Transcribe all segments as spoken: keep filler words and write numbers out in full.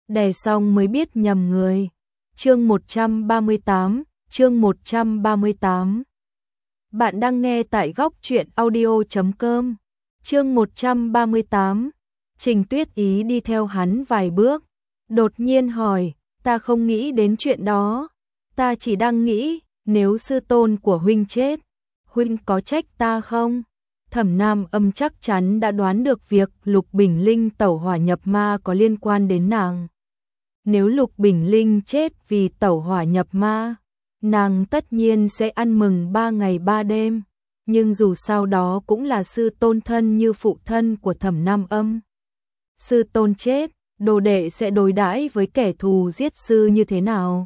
đè xong mới biết nhầm người. Chương một trăm ba mươi tám, chương một trăm ba mươi tám. Bạn đang nghe tại góc truyện audio chấm com. Chương một trăm ba mươi tám. Trình Tuyết Ý đi theo hắn vài bước, đột nhiên hỏi, ta không nghĩ đến chuyện đó, ta chỉ đang nghĩ, nếu sư tôn của huynh chết, huynh có trách ta không? Thẩm Nam Âm chắc chắn đã đoán được việc Lục Bình Linh tẩu hỏa nhập ma có liên quan đến nàng. Nếu Lục Bình Linh chết vì tẩu hỏa nhập ma, nàng tất nhiên sẽ ăn mừng ba ngày ba đêm, nhưng dù sao đó cũng là sư tôn thân như phụ thân của Thẩm Nam Âm. Sư tôn chết, đồ đệ sẽ đối đãi với kẻ thù giết sư như thế nào?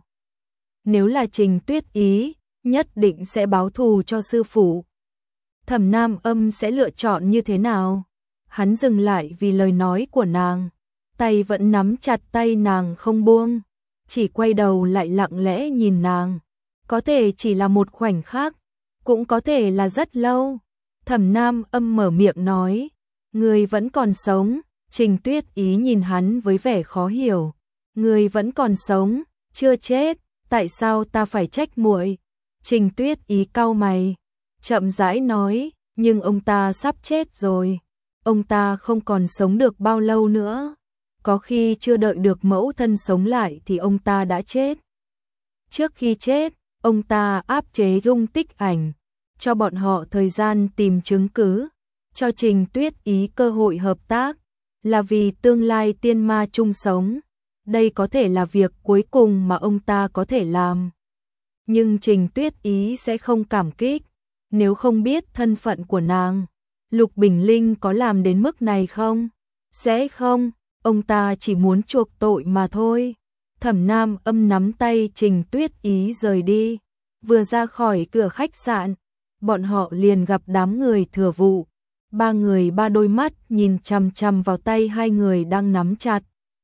Nếu là Trình Tuyết Ý, nhất định sẽ báo thù cho sư phụ. Thẩm Nam Âm sẽ lựa chọn như thế nào? Hắn dừng lại vì lời nói của nàng, tay vẫn nắm chặt tay nàng không buông, chỉ quay đầu lại lặng lẽ nhìn nàng. Có thể chỉ là một khoảnh khắc, cũng có thể là rất lâu. Thẩm Nam Âm mở miệng nói, người vẫn còn sống. Trình Tuyết Ý nhìn hắn với vẻ khó hiểu, người vẫn còn sống, chưa chết, tại sao ta phải trách muội? Trình Tuyết Ý cau mày, chậm rãi nói, nhưng ông ta sắp chết rồi, ông ta không còn sống được bao lâu nữa, có khi chưa đợi được mẫu thân sống lại thì ông ta đã chết. Trước khi chết, ông ta áp chế dung tích ảnh, cho bọn họ thời gian tìm chứng cứ, cho Trình Tuyết Ý cơ hội hợp tác, là vì tương lai tiên ma chung sống. Đây có thể là việc cuối cùng mà ông ta có thể làm. Nhưng Trình Tuyết Ý sẽ không cảm kích, nếu không biết thân phận của nàng. Lục Bình Linh có làm đến mức này không? Sẽ không, ông ta chỉ muốn chuộc tội mà thôi. Thẩm Nam Âm nắm tay Trình Tuyết Ý rời đi. Vừa ra khỏi cửa khách sạn, bọn họ liền gặp đám người thừa vụ. Ba người ba đôi mắt nhìn chằm chằm vào tay hai người đang nắm chặt.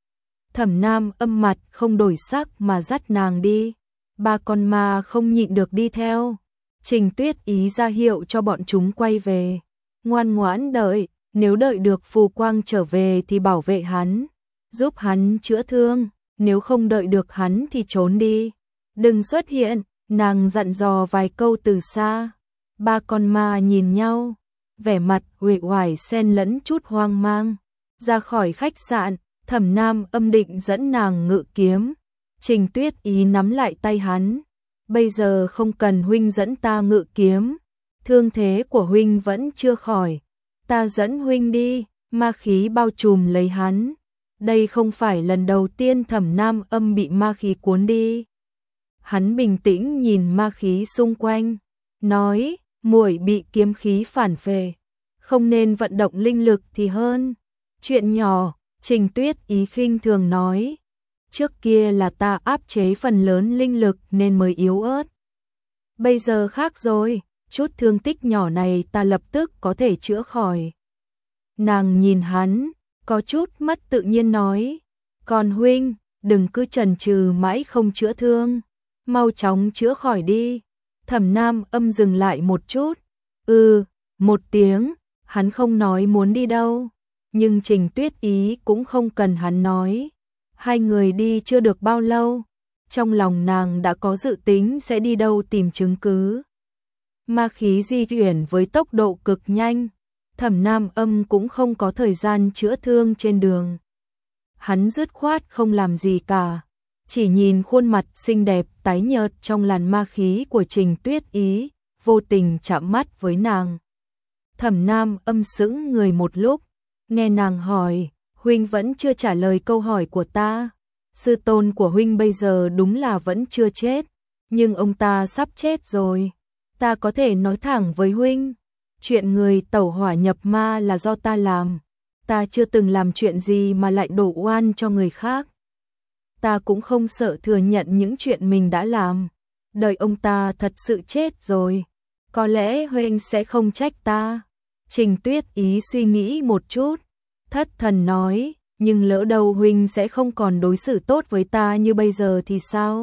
Thẩm Nam Âm mặt không đổi sắc mà dắt nàng đi. Ba con ma không nhịn được đi theo. Trình Tuyết Ý ra hiệu cho bọn chúng quay về. Ngoan ngoãn đợi, nếu đợi được Phù Quang trở về thì bảo vệ hắn, giúp hắn chữa thương, nếu không đợi được hắn thì trốn đi. Đừng xuất hiện, nàng dặn dò vài câu từ xa. Ba con ma nhìn nhau, vẻ mặt uể oải xen lẫn chút hoang mang. Ra khỏi khách sạn, Thẩm Nam Âm định dẫn nàng ngự kiếm. Trình Tuyết Ý nắm lại tay hắn. Bây giờ không cần huynh dẫn ta ngự kiếm. Thương thế của huynh vẫn chưa khỏi. Ta dẫn huynh đi, ma khí bao trùm lấy hắn. Đây không phải lần đầu tiên Thẩm Nam Âm bị ma khí cuốn đi. Hắn bình tĩnh nhìn ma khí xung quanh, nói, muội bị kiếm khí phản phệ, không nên vận động linh lực thì hơn. Chuyện nhỏ, Trình Tuyết Ý khinh thường nói, trước kia là ta áp chế phần lớn linh lực nên mới yếu ớt. Bây giờ khác rồi, chút thương tích nhỏ này ta lập tức có thể chữa khỏi. Nàng nhìn hắn, có chút mất tự nhiên nói, còn huynh, đừng cứ chần chừ mãi không chữa thương, mau chóng chữa khỏi đi. Thẩm Nam Âm dừng lại một chút, ừ, một tiếng, hắn không nói muốn đi đâu, nhưng Trình Tuyết Ý cũng không cần hắn nói. Hai người đi chưa được bao lâu, trong lòng nàng đã có dự tính sẽ đi đâu tìm chứng cứ. Ma khí di chuyển với tốc độ cực nhanh, Thẩm Nam Âm cũng không có thời gian chữa thương trên đường. Hắn dứt khoát không làm gì cả, chỉ nhìn khuôn mặt xinh đẹp tái nhợt trong làn ma khí của Trình Tuyết Ý, vô tình chạm mắt với nàng. Thẩm Nam Âm sững người một lúc, nghe nàng hỏi, huynh vẫn chưa trả lời câu hỏi của ta. Sư tôn của huynh bây giờ đúng là vẫn chưa chết, nhưng ông ta sắp chết rồi. Ta có thể nói thẳng với huynh, chuyện người tẩu hỏa nhập ma là do ta làm. Ta chưa từng làm chuyện gì mà lại đổ oan cho người khác. Ta cũng không sợ thừa nhận những chuyện mình đã làm. Đợi ông ta thật sự chết rồi, có lẽ huynh sẽ không trách ta. Trình Tuyết Ý suy nghĩ một chút, thất thần nói, nhưng lỡ đâu huynh sẽ không còn đối xử tốt với ta như bây giờ thì sao?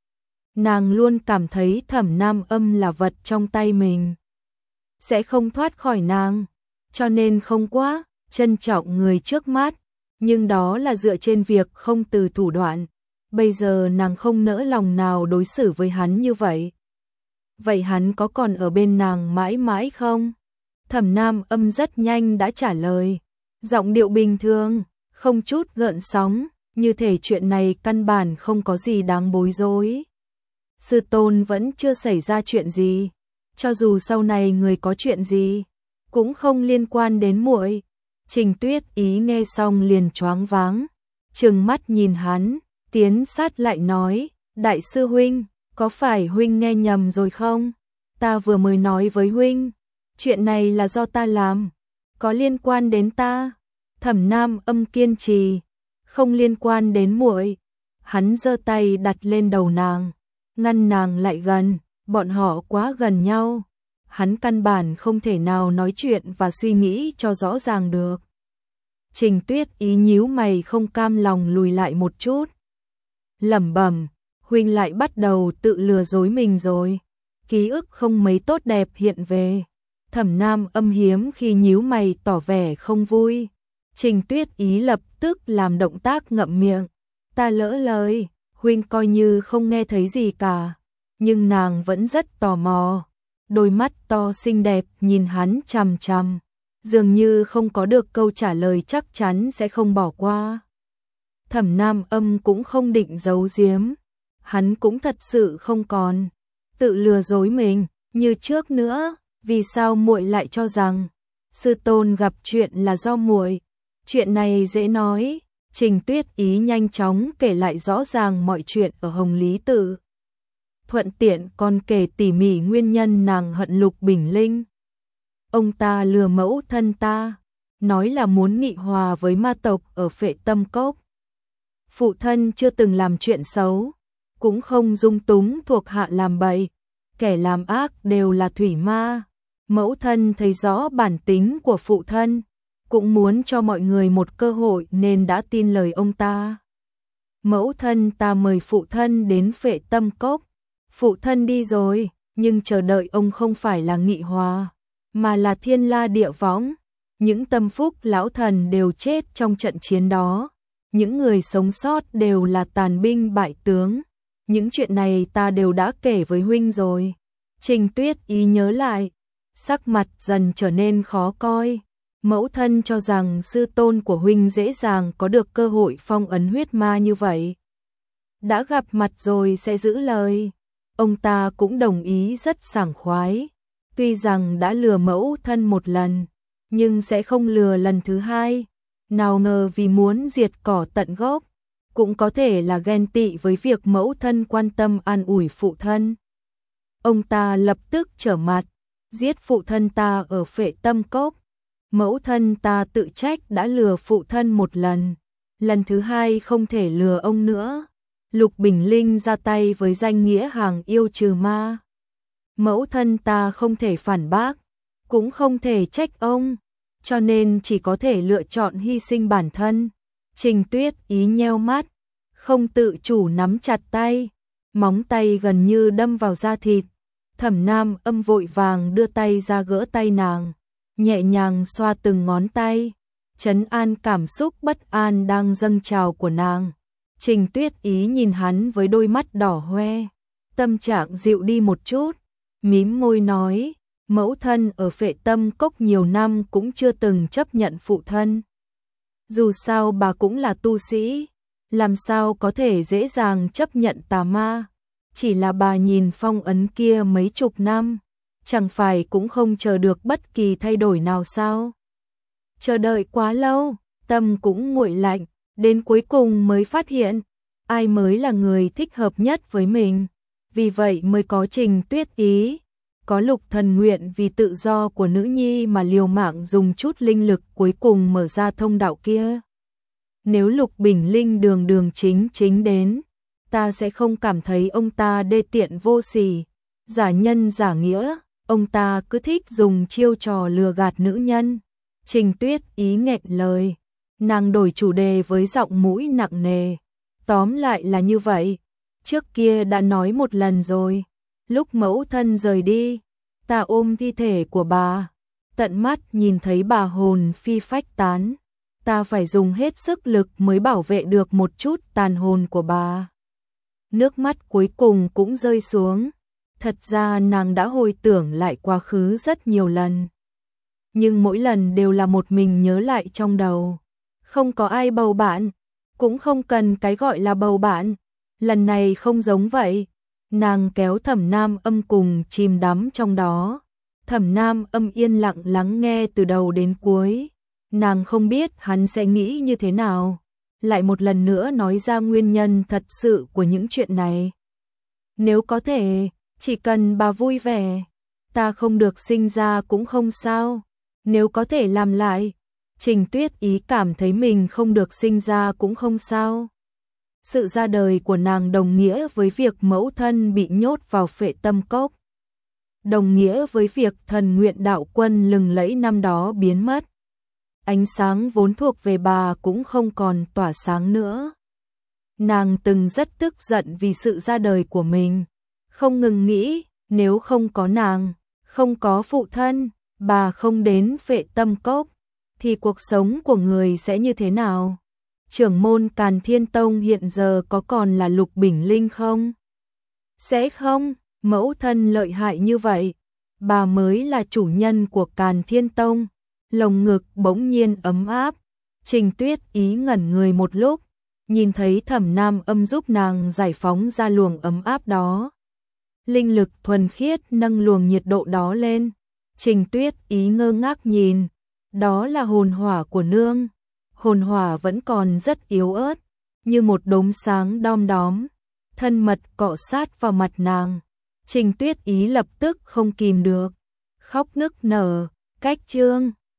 Nàng luôn cảm thấy Thẩm Nam Âm là vật trong tay mình, sẽ không thoát khỏi nàng, cho nên không quá trân trọng người trước mắt, nhưng đó là dựa trên việc không từ thủ đoạn. Bây giờ nàng không nỡ lòng nào đối xử với hắn như vậy. Vậy hắn có còn ở bên nàng mãi mãi không? Thẩm Nam Âm rất nhanh đã trả lời, giọng điệu bình thường, không chút gợn sóng, như thể chuyện này căn bản không có gì đáng bối rối. Sư tôn vẫn chưa xảy ra chuyện gì, cho dù sau này người có chuyện gì, cũng không liên quan đến muội. Trình Tuyết Ý nghe xong liền choáng váng, trừng mắt nhìn hắn, tiến sát lại nói, đại sư huynh, có phải huynh nghe nhầm rồi không? Ta vừa mới nói với huynh, chuyện này là do ta làm, có liên quan đến ta. Thẩm Nam Âm kiên trì, không liên quan đến muội. Hắn giơ tay đặt lên đầu nàng, ngăn nàng lại gần, bọn họ quá gần nhau. Hắn căn bản không thể nào nói chuyện và suy nghĩ cho rõ ràng được. Trình Tuyết Ý nhíu mày không cam lòng lùi lại một chút. Lẩm bẩm, huynh lại bắt đầu tự lừa dối mình rồi. Ký ức không mấy tốt đẹp hiện về. Thẩm Nam Âm hiếm khi nhíu mày tỏ vẻ không vui. Trình Tuyết Ý lập tức làm động tác ngậm miệng. Ta lỡ lời, huynh coi như không nghe thấy gì cả. Nhưng nàng vẫn rất tò mò. Đôi mắt to xinh đẹp nhìn hắn chằm chằm, dường như không có được câu trả lời chắc chắn sẽ không bỏ qua. Thẩm Nam Âm cũng không định giấu giếm, hắn cũng thật sự không còn tự lừa dối mình như trước nữa. Vì sao muội lại cho rằng sư tôn gặp chuyện là do muội? Chuyện này dễ nói. Trình Tuyết Ý nhanh chóng kể lại rõ ràng mọi chuyện ở Hồng Lý Tự. Thuận tiện còn kể tỉ mỉ nguyên nhân nàng hận Lục Bình Linh. Ông ta lừa mẫu thân ta, nói là muốn nghị hòa với ma tộc ở Phệ Tâm Cốc. Phụ thân chưa từng làm chuyện xấu, cũng không dung túng thuộc hạ làm bậy, kẻ làm ác đều là thủy ma. Mẫu thân thấy rõ bản tính của phụ thân, cũng muốn cho mọi người một cơ hội nên đã tin lời ông ta. Mẫu thân ta mời phụ thân đến Phệ Tâm Cốc. Phụ thân đi rồi, nhưng chờ đợi ông không phải là nghị hòa, mà là thiên la địa võng. Những tâm phúc lão thần đều chết trong trận chiến đó. Những người sống sót đều là tàn binh bại tướng. Những chuyện này ta đều đã kể với huynh rồi. Trình Tuyết Ý nhớ lại, sắc mặt dần trở nên khó coi. Mẫu thân cho rằng sư tôn của huynh dễ dàng có được cơ hội phong ấn huyết ma như vậy. Đã gặp mặt rồi sẽ giữ lời. Ông ta cũng đồng ý rất sảng khoái. Tuy rằng đã lừa mẫu thân một lần, nhưng sẽ không lừa lần thứ hai. Nào ngờ vì muốn diệt cỏ tận gốc, cũng có thể là ghen tị với việc mẫu thân quan tâm an ủi phụ thân. Ông ta lập tức trở mặt, giết phụ thân ta ở Phệ Tâm Cốc. Mẫu thân ta tự trách đã lừa phụ thân một lần, lần thứ hai không thể lừa ông nữa. Lục Bình Linh ra tay với danh nghĩa hàng yêu trừ ma. Mẫu thân ta không thể phản bác, cũng không thể trách ông, cho nên chỉ có thể lựa chọn hy sinh bản thân. Trình Tuyết Ý nheo mắt, không tự chủ nắm chặt tay, móng tay gần như đâm vào da thịt. Thẩm Nam Âm vội vàng đưa tay ra gỡ tay nàng, nhẹ nhàng xoa từng ngón tay, trấn an cảm xúc bất an đang dâng trào của nàng. Trình Tuyết Ý nhìn hắn với đôi mắt đỏ hoe, tâm trạng dịu đi một chút, mím môi nói, mẫu thân ở Phệ Tâm Cốc nhiều năm cũng chưa từng chấp nhận phụ thân. Dù sao bà cũng là tu sĩ, làm sao có thể dễ dàng chấp nhận tà ma. Chỉ là bà nhìn phong ấn kia mấy chục năm, chẳng phải cũng không chờ được bất kỳ thay đổi nào sao? Chờ đợi quá lâu, tâm cũng nguội lạnh, đến cuối cùng mới phát hiện, ai mới là người thích hợp nhất với mình. Vì vậy mới có Trình Tuyết Ý, có Lục Thần nguyện vì tự do của nữ nhi mà liều mạng dùng chút linh lực cuối cùng mở ra thông đạo kia. Nếu Lục Bình Linh đường đường chính chính đến, ta sẽ không cảm thấy ông ta đê tiện vô sỉ, giả nhân giả nghĩa, ông ta cứ thích dùng chiêu trò lừa gạt nữ nhân. Trình Tuyết Ý nghẹn lời, nàng đổi chủ đề với giọng mũi nặng nề. Tóm lại là như vậy, trước kia đã nói một lần rồi, lúc mẫu thân rời đi, ta ôm thi thể của bà, tận mắt nhìn thấy bà hồn phi phách tán, ta phải dùng hết sức lực mới bảo vệ được một chút tàn hồn của bà. Nước mắt cuối cùng cũng rơi xuống. Thật ra nàng đã hồi tưởng lại quá khứ rất nhiều lần. Nhưng mỗi lần đều là một mình nhớ lại trong đầu. Không có ai bầu bạn, cũng không cần cái gọi là bầu bạn. Lần này không giống vậy. Nàng kéo Thẩm Nam Âm cùng chìm đắm trong đó. Thẩm Nam Âm yên lặng lắng nghe từ đầu đến cuối. Nàng không biết hắn sẽ nghĩ như thế nào. Lại một lần nữa nói ra nguyên nhân thật sự của những chuyện này. Nếu có thể, chỉ cần bà vui vẻ, ta không được sinh ra cũng không sao. Nếu có thể làm lại, Trình Tuyết Ý cảm thấy mình không được sinh ra cũng không sao. Sự ra đời của nàng đồng nghĩa với việc mẫu thân bị nhốt vào Phệ Tâm Cốc. Đồng nghĩa với việc thần nguyện đạo quân lừng lẫy năm đó biến mất. Ánh sáng vốn thuộc về bà cũng không còn tỏa sáng nữa. Nàng từng rất tức giận vì sự ra đời của mình. Không ngừng nghĩ, nếu không có nàng, không có phụ thân, bà không đến Phệ Tâm Cốc, thì cuộc sống của người sẽ như thế nào? Trưởng môn Càn Thiên Tông hiện giờ có còn là Lục Bình Linh không? Sẽ không, mẫu thân lợi hại như vậy, bà mới là chủ nhân của Càn Thiên Tông. Lồng ngực bỗng nhiên ấm áp, Trình Tuyết Ý ngẩn người một lúc, nhìn thấy Thẩm Nam Âm giúp nàng giải phóng ra luồng ấm áp đó. Linh lực thuần khiết nâng luồng nhiệt độ đó lên. Trình Tuyết Ý ngơ ngác nhìn, đó là hồn hỏa của nương. Hồn hỏa vẫn còn rất yếu ớt, như một đốm sáng đom đóm, thân mật cọ sát vào mặt nàng. Trình Tuyết Ý lập tức không kìm được, khóc nức nở. Cách chương